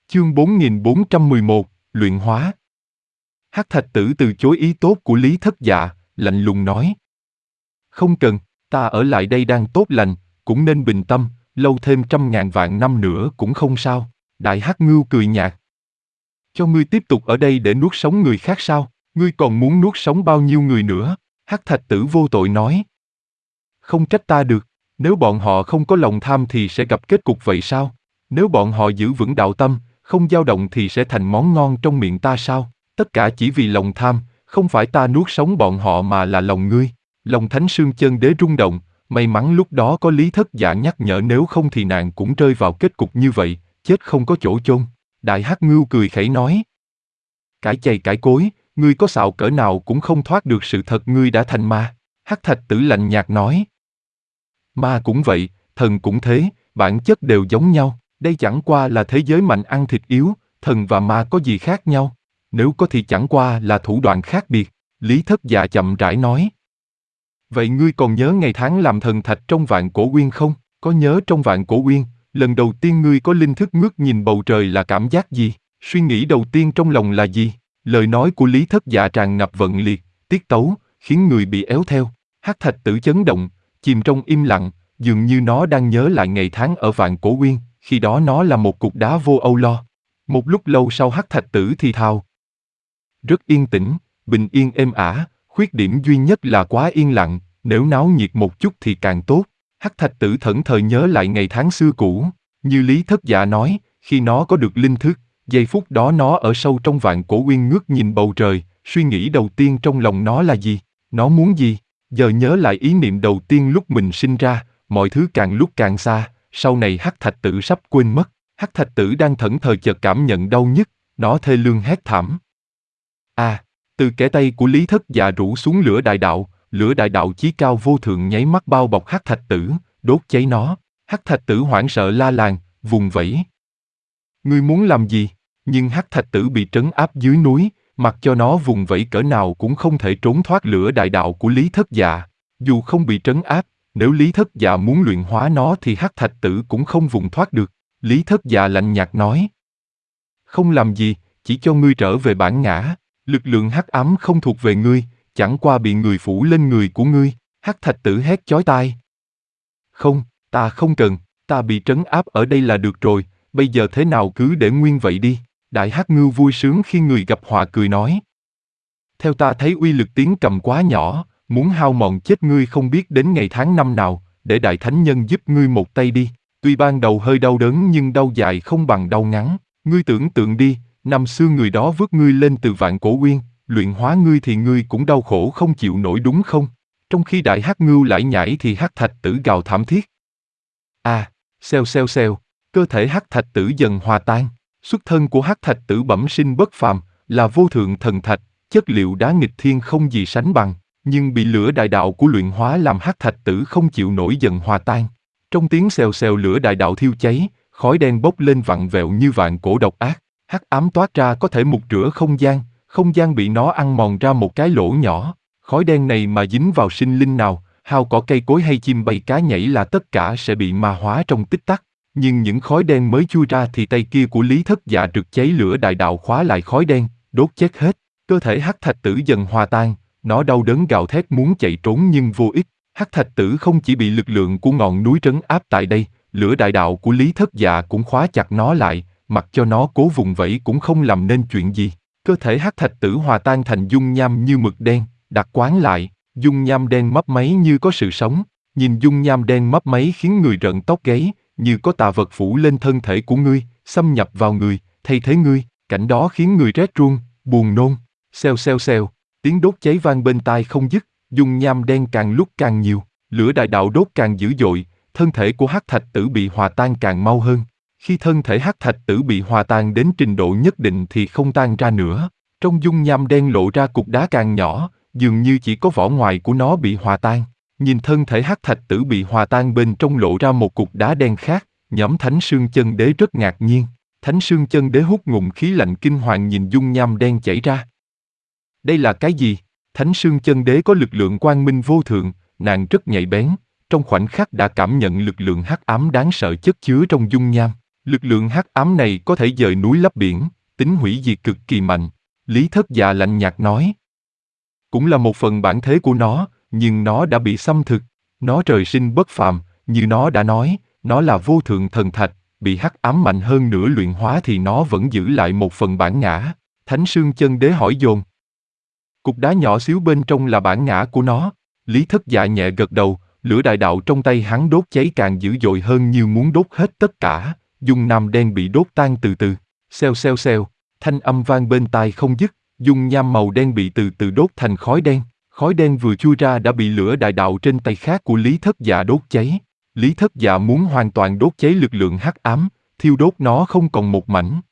Chương 4411, Luyện hóa. Hắc Thạch Tử từ chối ý tốt của Lý Thất Dạ, lạnh lùng nói. Không cần, ta ở lại đây đang tốt lành, cũng nên bình tâm, lâu thêm 100.000 vạn năm nữa cũng không sao. Đại Hắc Ngưu cười nhạt. Cho ngươi tiếp tục ở đây để nuốt sống người khác sao? Ngươi còn muốn nuốt sống bao nhiêu người nữa? Hắc Thạch Tử vô tội nói. Không trách ta được, nếu bọn họ không có lòng tham thì sẽ gặp kết cục vậy sao? Nếu bọn họ giữ vững đạo tâm, không dao động thì sẽ thành món ngon trong miệng ta sao? Tất cả chỉ vì lòng tham, không phải ta nuốt sống bọn họ mà là lòng ngươi. Lòng Thánh Sương Chân Đế rung động, may mắn lúc đó có Lý Thất Dạ nhắc nhở, nếu không thì nàng cũng rơi vào kết cục như vậy, chết không có chỗ chôn. Đại Hắc Ngưu cười khẩy nói. Cãi chày cãi cối, ngươi có xạo cỡ nào cũng không thoát được sự thật, ngươi đã thành ma. Hắc Thạch Tử lạnh nhạt nói. Ma cũng vậy, thần cũng thế, bản chất đều giống nhau, đây chẳng qua là thế giới mạnh ăn thịt yếu, thần và ma có gì khác nhau? Nếu có thì chẳng qua là thủ đoạn khác biệt, Lý Thất Dạ chậm rãi nói. Vậy ngươi còn nhớ ngày tháng làm thần thạch trong Vạn Cổ Uyên không? Có nhớ trong Vạn Cổ Uyên, lần đầu tiên ngươi có linh thức ngước nhìn bầu trời là cảm giác gì? Suy nghĩ đầu tiên trong lòng là gì? Lời nói của Lý Thất Dạ tràn ngập vận liệt, tiết tấu, khiến người bị éo theo. Hắc Thạch Tử chấn động, chìm trong im lặng, dường như nó đang nhớ lại ngày tháng ở Vạn Cổ Uyên, khi đó nó là một cục đá vô âu lo. Một lúc lâu sau Hắc Thạch Tử thì thào. Rất yên tĩnh, bình yên êm ả, khuyết điểm duy nhất là quá yên lặng, nếu náo nhiệt một chút thì càng tốt. Hắc Thạch Tử thẫn thờ nhớ lại ngày tháng xưa cũ, như Lý Thất Dạ nói, khi nó có được linh thức, giây phút đó nó ở sâu trong Vạn Cổ Uyên ngước nhìn bầu trời, suy nghĩ đầu tiên trong lòng nó là gì? Nó muốn gì? Giờ nhớ lại ý niệm đầu tiên lúc mình sinh ra, mọi thứ càng lúc càng xa, sau này Hắc Thạch Tử sắp quên mất. Hắc Thạch Tử đang thẫn thờ chợt cảm nhận đau nhức, nó thê lương hét thảm. Từ kẽ tay của Lý Thất Dạ rủ xuống lửa đại đạo chí cao vô thượng nháy mắt bao bọc Hắc Thạch Tử, đốt cháy nó. Hắc Thạch Tử hoảng sợ la làng, vùng vẫy. Ngươi muốn làm gì? Nhưng Hắc Thạch Tử bị trấn áp dưới núi, mặc cho nó vùng vẫy cỡ nào cũng không thể trốn thoát lửa đại đạo của Lý Thất Dạ. Dù không bị trấn áp, nếu Lý Thất Dạ muốn luyện hóa nó thì Hắc Thạch Tử cũng không vùng thoát được. Lý Thất Dạ lạnh nhạt nói. Không làm gì, chỉ cho ngươi trở về bản ngã. Lực lượng hắc ám không thuộc về ngươi, chẳng qua bị người phủ lên người của ngươi. Hắc Thạch Tử hét chói tai. Không, ta không cần, ta bị trấn áp ở đây là được rồi, bây giờ thế nào cứ để nguyên vậy đi. Đại Hắc Ngưu vui sướng khi người gặp họa cười nói. Theo ta thấy uy lực tiếng cầm quá nhỏ, muốn hao mòn chết ngươi không biết đến ngày tháng năm nào, để Đại Thánh Nhân giúp ngươi một tay đi. Tuy ban đầu hơi đau đớn nhưng đau dài không bằng đau ngắn. Ngươi tưởng tượng đi, năm xưa người đó vớt ngươi lên từ Vạn Cổ Uyên, luyện hóa ngươi thì ngươi cũng đau khổ không chịu nổi đúng không? Trong khi Đại Hắc Ngưu lải nhải thì Hắc Thạch Tử gào thảm thiết. Xèo xèo xèo, cơ thể Hắc Thạch Tử dần hòa tan. Xuất thân của Hắc Thạch Tử bẩm sinh bất phàm, là vô thượng thần thạch, chất liệu đá nghịch thiên không gì sánh bằng, nhưng bị lửa đại đạo của luyện hóa làm Hắc Thạch Tử không chịu nổi dần hòa tan. Trong tiếng xèo xèo lửa đại đạo thiêu cháy, khói đen bốc lên vặn vẹo như vạn cổ độc ác, hắc ám toát ra có thể mục rửa không gian bị nó ăn mòn ra một cái lỗ nhỏ. Khói đen này mà dính vào sinh linh nào, hao cỏ cây cối hay chim bay cá nhảy là tất cả sẽ bị ma hóa trong tích tắc. Nhưng những khói đen mới chui ra thì tay kia của Lý Thất Dạ rực cháy lửa đại đạo khóa lại khói đen, đốt chết hết. Cơ thể Hắc Thạch Tử dần hòa tan, nó đau đớn gào thét muốn chạy trốn nhưng vô ích. Hắc Thạch Tử không chỉ bị lực lượng của ngọn núi trấn áp tại đây, lửa đại đạo của Lý Thất Dạ cũng khóa chặt nó lại, mặc cho nó cố vùng vẫy cũng không làm nên chuyện gì. Cơ thể Hắc Thạch Tử hòa tan thành dung nham như mực đen, đặt quán lại, dung nham đen mấp máy như có sự sống. Nhìn dung nham đen mấp máy khiến người rợn tóc gáy, như có tà vật phủ lên thân thể của ngươi, xâm nhập vào người, thay thế ngươi, cảnh đó khiến người rét run, buồn nôn. Xèo xèo xèo, tiếng đốt cháy vang bên tai không dứt, dung nham đen càng lúc càng nhiều, lửa đại đạo đốt càng dữ dội, thân thể của Hắc Thạch Tử bị hòa tan càng mau hơn. Khi thân thể Hắc Thạch Tử bị hòa tan đến trình độ nhất định thì không tan ra nữa. Trong dung nham đen lộ ra cục đá càng nhỏ, dường như chỉ có vỏ ngoài của nó bị hòa tan. Nhìn thân thể Hắc Thạch Tử bị hòa tan bên trong lộ ra một cục đá đen khác, nhóm Thánh Sương Chân Đế rất ngạc nhiên. Thánh Sương Chân Đế hút ngụm khí lạnh kinh hoàng nhìn dung nham đen chảy ra. Đây là cái gì? Thánh Sương Chân Đế có lực lượng quang minh vô thượng, nàng rất nhạy bén, trong khoảnh khắc đã cảm nhận lực lượng hắc ám đáng sợ chất chứa trong dung nham. Lực lượng hắc ám này có thể dời núi lấp biển, tính hủy diệt cực kỳ mạnh. Lý Thất Dạ lạnh nhạt nói. Cũng là một phần bản thế của nó, nhưng nó đã bị xâm thực. Nó trời sinh bất phàm, như nó đã nói, nó là vô thượng thần thạch, bị hắc ám mạnh hơn nữa luyện hóa thì nó vẫn giữ lại một phần bản ngã. Thánh Sương Chân Đế hỏi dồn. Cục đá nhỏ xíu bên trong là bản ngã của nó. Lý Thất Dạ nhẹ gật đầu, lửa đại đạo trong tay hắn đốt cháy càng dữ dội hơn như muốn đốt hết tất cả. Dung nham đen bị đốt tan từ từ. Xèo xèo xèo, thanh âm vang bên tai không dứt. Dung nham màu đen bị từ từ đốt thành khói đen. Khói đen vừa chui ra đã bị lửa đại đạo trên tay khác của Lý Thất Dạ đốt cháy. Lý Thất Dạ muốn hoàn toàn đốt cháy lực lượng hắc ám, thiêu đốt nó không còn một mảnh.